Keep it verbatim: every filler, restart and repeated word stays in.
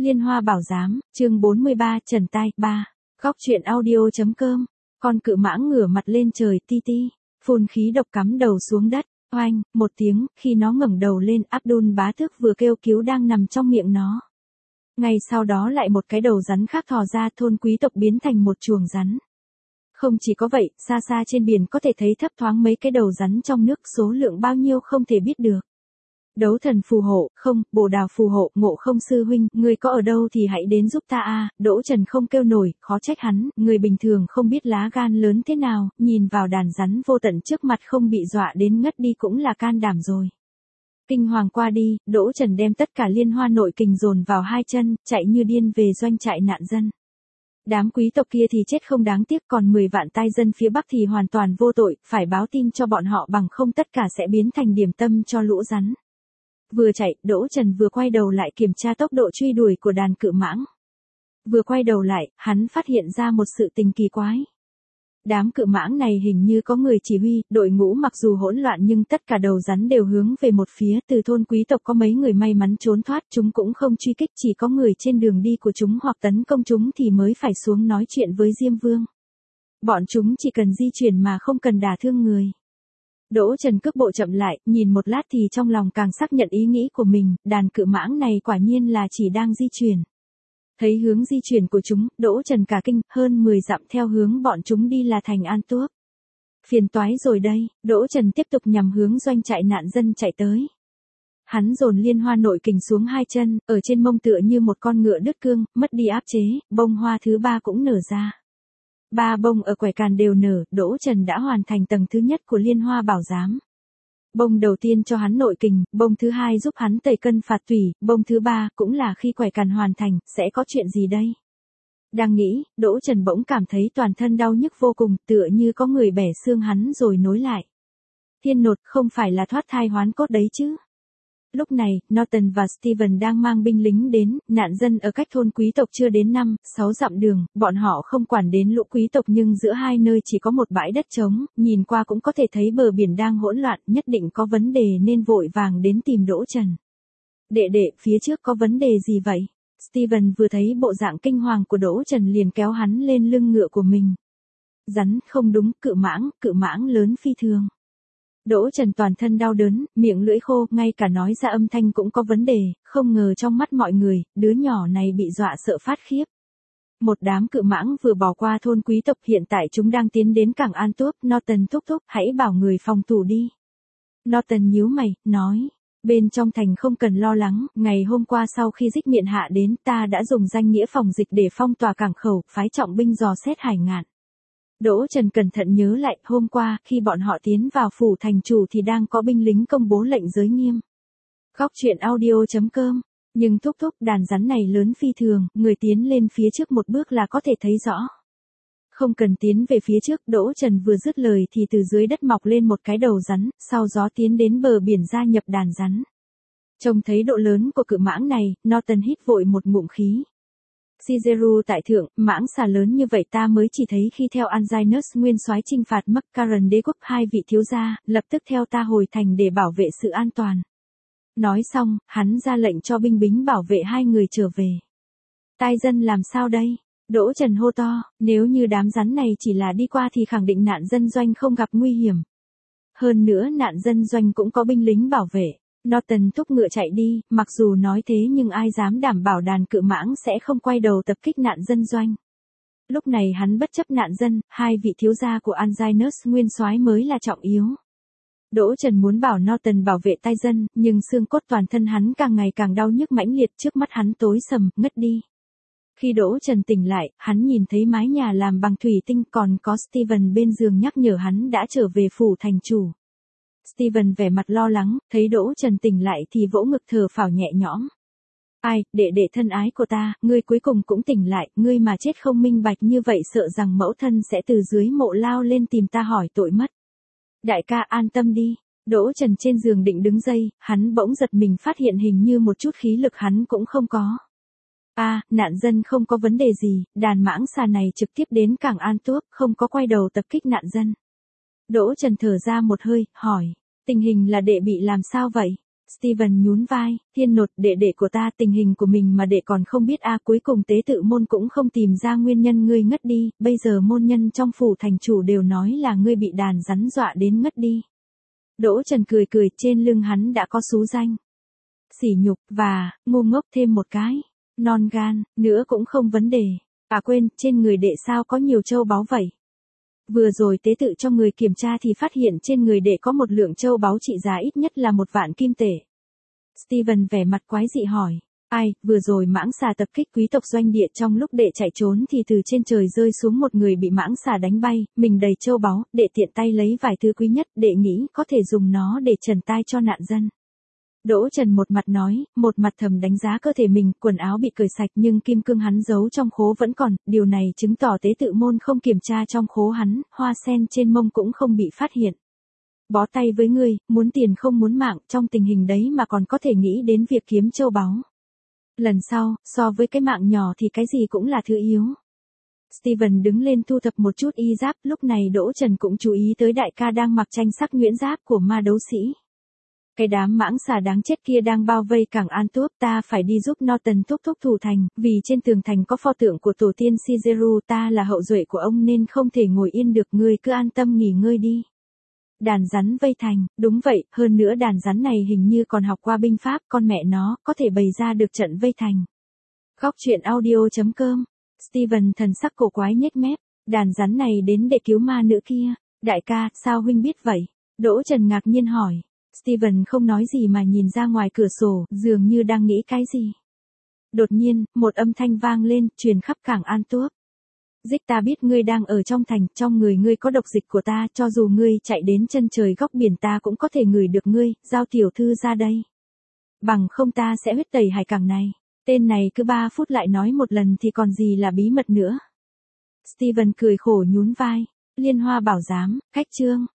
Liên Hoa Bảo Giám, chương bốn mươi ba, Trần Tai, ba. Góc truyện audio.com. Con cự mãng ngửa mặt lên trời ti ti, phun khí độc cắm đầu xuống đất, oanh, một tiếng, khi nó ngẩng đầu lên, Abdul bá tước vừa kêu cứu đang nằm trong miệng nó. Ngay sau đó lại một cái đầu rắn khác thò ra, thôn quý tộc biến thành một chuồng rắn. Không chỉ có vậy, xa xa trên biển có thể thấy thấp thoáng mấy cái đầu rắn trong nước, số lượng bao nhiêu không thể biết được. Đấu thần phù hộ, không, Bồ Đào phù hộ, Ngộ Không sư huynh, ngươi có ở đâu thì hãy đến giúp ta a. Đỗ Trần không kêu nổi, khó trách hắn, người bình thường không biết lá gan lớn thế nào, nhìn vào đàn rắn vô tận trước mặt không bị dọa đến ngất đi cũng là can đảm rồi. Kinh hoàng qua đi, Đỗ Trần đem tất cả liên hoa nội kình dồn vào hai chân, chạy như điên về doanh trại nạn dân. Đám quý tộc kia thì chết không đáng tiếc, còn mười vạn tai dân phía Bắc thì hoàn toàn vô tội, phải báo tin cho bọn họ bằng không tất cả sẽ biến thành điểm tâm cho lũ rắn. Vừa chạy, Đỗ Trần vừa quay đầu lại kiểm tra tốc độ truy đuổi của đàn cự mãng. Vừa quay đầu lại, hắn phát hiện ra một sự tình kỳ quái. Đám cự mãng này hình như có người chỉ huy, đội ngũ mặc dù hỗn loạn nhưng tất cả đầu rắn đều hướng về một phía, từ thôn quý tộc có mấy người may mắn trốn thoát, chúng cũng không truy kích, chỉ có người trên đường đi của chúng hoặc tấn công chúng thì mới phải xuống nói chuyện với Diêm Vương. Bọn chúng chỉ cần di chuyển mà không cần đả thương người. Đỗ Trần cước bộ chậm lại, nhìn một lát thì trong lòng càng xác nhận ý nghĩ của mình, đàn cự mãng này quả nhiên là chỉ đang di chuyển. Thấy hướng di chuyển của chúng, Đỗ Trần cả kinh, hơn mười dặm theo hướng bọn chúng đi là thành An Tuốc. Phiền toái rồi đây, Đỗ Trần tiếp tục nhằm hướng doanh trại nạn dân chạy tới. Hắn dồn liên hoa nội kình xuống hai chân, ở trên mông tựa như một con ngựa đứt cương, mất đi áp chế, bông hoa thứ ba cũng nở ra. Ba bông ở quẻ càn đều nở, Đỗ Trần đã hoàn thành tầng thứ nhất của Liên Hoa Bảo Giám. Bông đầu tiên cho hắn nội kình, bông thứ hai giúp hắn tẩy cân phạt tủy, bông thứ ba cũng là khi quẻ càn hoàn thành, sẽ có chuyện gì đây? Đang nghĩ, Đỗ Trần bỗng cảm thấy toàn thân đau nhức vô cùng, tựa như có người bẻ xương hắn rồi nối lại. Thiên nột, không phải là thoát thai hoán cốt đấy chứ? Lúc này, Norton và Steven đang mang binh lính đến, nạn dân ở cách thôn quý tộc chưa đến năm, sáu dặm đường, bọn họ không quản đến lũ quý tộc nhưng giữa hai nơi chỉ có một bãi đất trống, nhìn qua cũng có thể thấy bờ biển đang hỗn loạn, nhất định có vấn đề nên vội vàng đến tìm Đỗ Trần. Đệ đệ, phía trước có vấn đề gì vậy? Steven vừa thấy bộ dạng kinh hoàng của Đỗ Trần liền kéo hắn lên lưng ngựa của mình. Rắn, không đúng, cự mãng, cự mãng lớn phi thường. Đỗ Trần toàn thân đau đớn, miệng lưỡi khô, ngay cả nói ra âm thanh cũng có vấn đề, không ngờ trong mắt mọi người, đứa nhỏ này bị dọa sợ phát khiếp. Một đám cự mãng vừa bỏ qua thôn quý tộc, hiện tại chúng đang tiến đến cảng An Tuốc, Norton thúc thúc, hãy bảo người phòng thủ đi. Norton nhíu mày, nói, bên trong thành không cần lo lắng, ngày hôm qua sau khi Dích Miện hạ đến, ta đã dùng danh nghĩa phòng dịch để phong tỏa cảng khẩu, phái trọng binh dò xét hải ngạn. Đỗ Trần cẩn thận nhớ lại, hôm qua, khi bọn họ tiến vào phủ thành chủ thì đang có binh lính công bố lệnh giới nghiêm. Góc truyện audio.com. Nhưng thúc thúc, đàn rắn này lớn phi thường, người tiến lên phía trước một bước là có thể thấy rõ. Không cần tiến về phía trước, Đỗ Trần vừa dứt lời thì từ dưới đất mọc lên một cái đầu rắn, sau gió tiến đến bờ biển gia nhập đàn rắn. Trông thấy độ lớn của cự mãng này, Norton hít vội một ngụm khí. Caesar tại thượng, mãng xà lớn như vậy ta mới chỉ thấy khi theo Anginus nguyên soái chinh phạt Maccaron đế quốc, hai vị thiếu gia, lập tức theo ta hồi thành để bảo vệ sự an toàn. Nói xong, hắn ra lệnh cho binh bính bảo vệ hai người trở về. Tai dân làm sao đây? Đỗ Trần hô to, nếu như đám rắn này chỉ là đi qua thì khẳng định nạn dân doanh không gặp nguy hiểm. Hơn nữa nạn dân doanh cũng có binh lính bảo vệ. Norton thúc ngựa chạy đi, mặc dù nói thế nhưng ai dám đảm bảo đàn cự mãng sẽ không quay đầu tập kích nạn dân doanh. Lúc này hắn bất chấp nạn dân, hai vị thiếu gia của Anginus nguyên soái mới là trọng yếu. Đỗ Trần muốn bảo Norton bảo vệ tai dân, nhưng xương cốt toàn thân hắn càng ngày càng đau nhức mãnh liệt, trước mắt hắn tối sầm, ngất đi. Khi Đỗ Trần tỉnh lại, hắn nhìn thấy mái nhà làm bằng thủy tinh, còn có Steven bên giường nhắc nhở hắn đã trở về phủ thành chủ. Steven vẻ mặt lo lắng, thấy Đỗ Trần tỉnh lại thì vỗ ngực thở phào nhẹ nhõm. Ai, đệ đệ thân ái của ta, ngươi cuối cùng cũng tỉnh lại, ngươi mà chết không minh bạch như vậy sợ rằng mẫu thân sẽ từ dưới mộ lao lên tìm ta hỏi tội mất. Đại ca an tâm đi. Đỗ Trần trên giường định đứng dậy, hắn bỗng giật mình phát hiện hình như một chút khí lực hắn cũng không có. A, à, nạn dân không có vấn đề gì, đàn mãng xà này trực tiếp đến cảng An Tuốc, không có quay đầu tập kích nạn dân. Đỗ Trần thở ra một hơi, hỏi, tình hình là đệ bị làm sao vậy? Steven nhún vai, thiên nột, đệ đệ của ta, tình hình của mình mà đệ còn không biết a, cuối cùng tế tự môn cũng không tìm ra nguyên nhân ngươi ngất đi, bây giờ môn nhân trong phủ thành chủ đều nói là ngươi bị đàn rắn dọa đến ngất đi. Đỗ Trần cười cười, trên lưng hắn đã có xú danh. Sỉ nhục, và, ngu ngốc thêm một cái. Non gan, nữa cũng không vấn đề. À quên, trên người đệ sao có nhiều châu báu vậy? Vừa rồi tế tự cho người kiểm tra thì phát hiện trên người đệ có một lượng châu báu trị giá ít nhất là một vạn kim tệ. Steven vẻ mặt quái dị hỏi. Ai, vừa rồi mãng xà tập kích quý tộc doanh địa, trong lúc đệ chạy trốn thì từ trên trời rơi xuống một người bị mãng xà đánh bay, mình đầy châu báu, đệ tiện tay lấy vài thứ quý nhất, đệ nghĩ có thể dùng nó để trần tai cho nạn dân. Đỗ Trần một mặt nói, một mặt thầm đánh giá cơ thể mình, quần áo bị cởi sạch nhưng kim cương hắn giấu trong khố vẫn còn, điều này chứng tỏ tế tự môn không kiểm tra trong khố hắn, hoa sen trên mông cũng không bị phát hiện. Bó tay với ngươi, muốn tiền không muốn mạng, trong tình hình đấy mà còn có thể nghĩ đến việc kiếm châu báu. Lần sau, so với cái mạng nhỏ thì cái gì cũng là thứ yếu. Steven đứng lên thu thập một chút y giáp, lúc này Đỗ Trần cũng chú ý tới đại ca đang mặc tranh sắc nhuyễn giáp của ma đấu sĩ. Cái đám mãng xà đáng chết kia đang bao vây cảng Antwerp, ta phải đi giúp Norton thúc thúc thủ thành, vì trên tường thành có pho tượng của tổ tiên Caesar, ta là hậu duệ của ông nên không thể ngồi yên được, ngươi cứ an tâm nghỉ ngơi đi. Đàn rắn vây thành, đúng vậy, hơn nữa đàn rắn này hình như còn học qua binh pháp, con mẹ nó, có thể bày ra được trận vây thành. Góc truyện audio chấm com, Steven thần sắc cổ quái nhếch mép, đàn rắn này đến để cứu ma nữ kia, đại ca, sao huynh biết vậy? Đỗ Trần ngạc nhiên hỏi. Steven không nói gì mà nhìn ra ngoài cửa sổ, dường như đang nghĩ cái gì. Đột nhiên, một âm thanh vang lên, truyền khắp cảng Antwerp. Dích, ta biết ngươi đang ở trong thành, trong người ngươi có độc dịch của ta, cho dù ngươi chạy đến chân trời góc biển ta cũng có thể ngửi được ngươi, giao tiểu thư ra đây. Bằng không ta sẽ huyết tẩy hải cảng này. Tên này cứ ba phút lại nói một lần thì còn gì là bí mật nữa. Steven cười khổ nhún vai. Liên Hoa bảo giám, cách chương.